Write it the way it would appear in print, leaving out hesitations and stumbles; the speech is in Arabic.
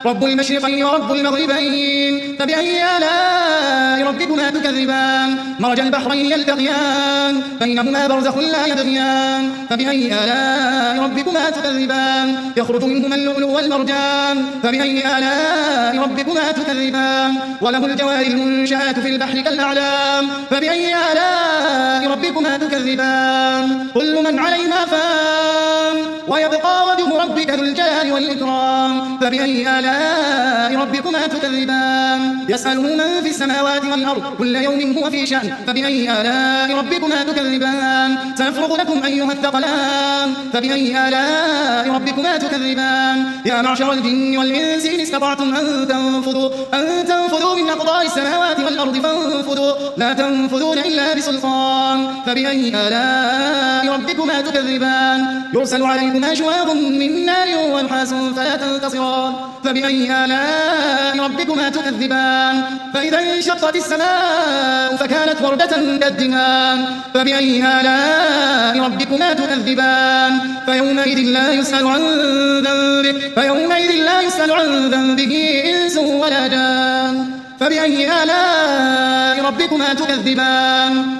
رب المشرقين ورب المغربين فبأي آلاء ربكما تكذبان مرج البحرين يلتقيان بينهما برزخ لا يبغيان فبأي آلاء ربكما تكذبان يخرج منهما اللؤلؤ والمرجان فبأي آلاء ربكما تكذبان وله الجوار المنشآت في البحر كالأعلام فبأي آلاء ربكما تكذبان كل من عليها فان ويبقى وجه ربك ذو الجلال والإكرام فبأي آلاء ربكما تكذبان يسأله من في السماوات والأرض كل يوم هو في شأن فبأي آلاء ربكما تكذبان سنفرغ لكم أيها الثقلان فبأي آلاء ربكما تكذبان يا معشر الجن والإنس إن استطعتم أن تنفذوا من أقطار السماوات والأرض فانفذوا لا تنفذون إلا بسلطان فبأي آلاء ربكما تكذبان يرسل عليكما شواظ من نار ونحاس فلا تنتصران فبأي آلاء ربكما تكذبان فإذا انشقت السماء فكانت وردة كالدهان فبأي آلاء ربكما تكذبان فيومئذ لا يسأل عن ذنبه إنس ولا جان فبأي آلاء ربكما تكذبان